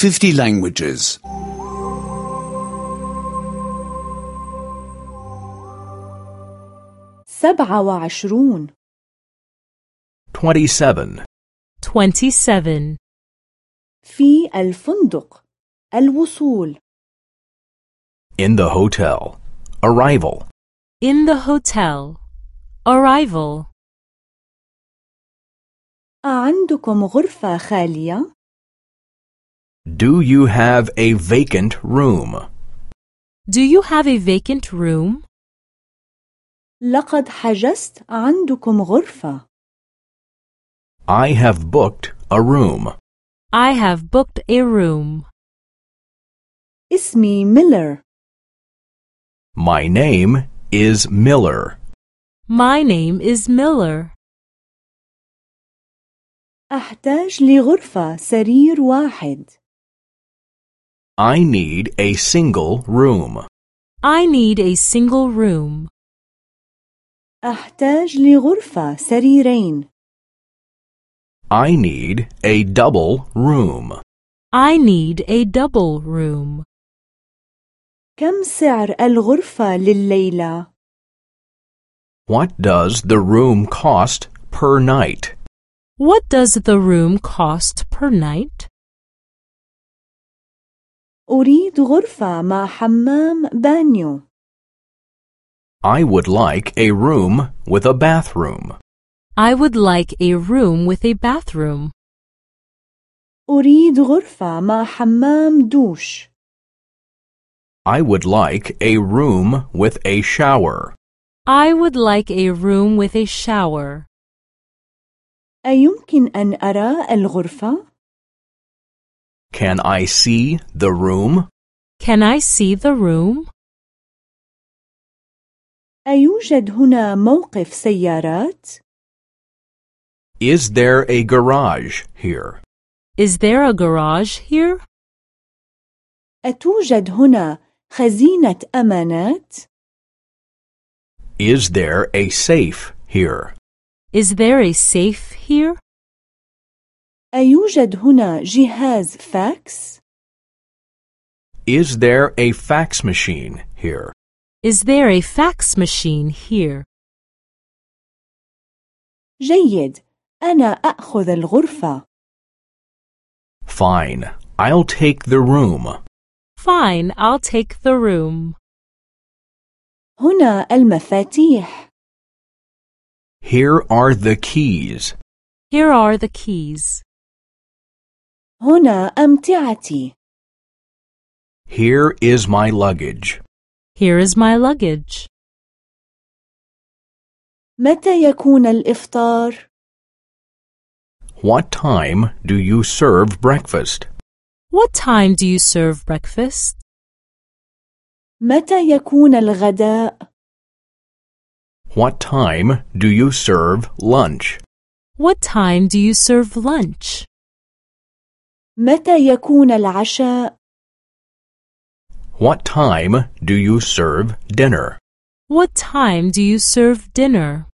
50 languages. 27 27. 27. في الفندق الوصول In the hotel. Arrival. In the hotel. Arrival. أعندكم غرفة خالية؟ Do you have a vacant room? Do you have a vacant room? لقد حجزت عندكم غرفة. I have booked a room. I have booked a room. اسمي ميلر. My name is Miller. My name is Miller. أحتاج لغرفة سرير واحد. I need a single room. I need a single room. أحتاج لغرفة سريرين. I need a double room. I need a double room. كم سعر الغرفة لليلة؟ What does the room cost per night? What does the room cost per night? أريد غرفة مع حمام بانيو. I would like a room with a bathroom. I would like a room with a bathroom. أريد غرفة مع حمام دوش. I would like a room with a shower. I would like a room with a shower. أيمكن أن أرى الغرفة؟ Can I see the room? Can I see the room? أيوجد هنا موقف سيارات؟ Is there a garage here? Is there a garage here? أتوجد هنا خزينة أمانات؟ Is there a safe here? Is there a safe here? أيوجد هنا جهاز فاكس؟ Is there a fax machine here? Is there a fax machine here? جيد، أنا أأخذ الغرفة. Fine. I'll take the room. Fine, I'll take the room. هنا المفاتيح. Here are the keys. Here are the keys. هنا أمتعتي. Here is my luggage. Here is my luggage. متى يكون الإفطار؟ What time do you serve breakfast? What time do you serve breakfast? متى يكون الغداء؟ What time do you serve lunch? What time do you serve lunch? متى يكون العشاء؟ What time do you serve dinner? What time do you serve dinner?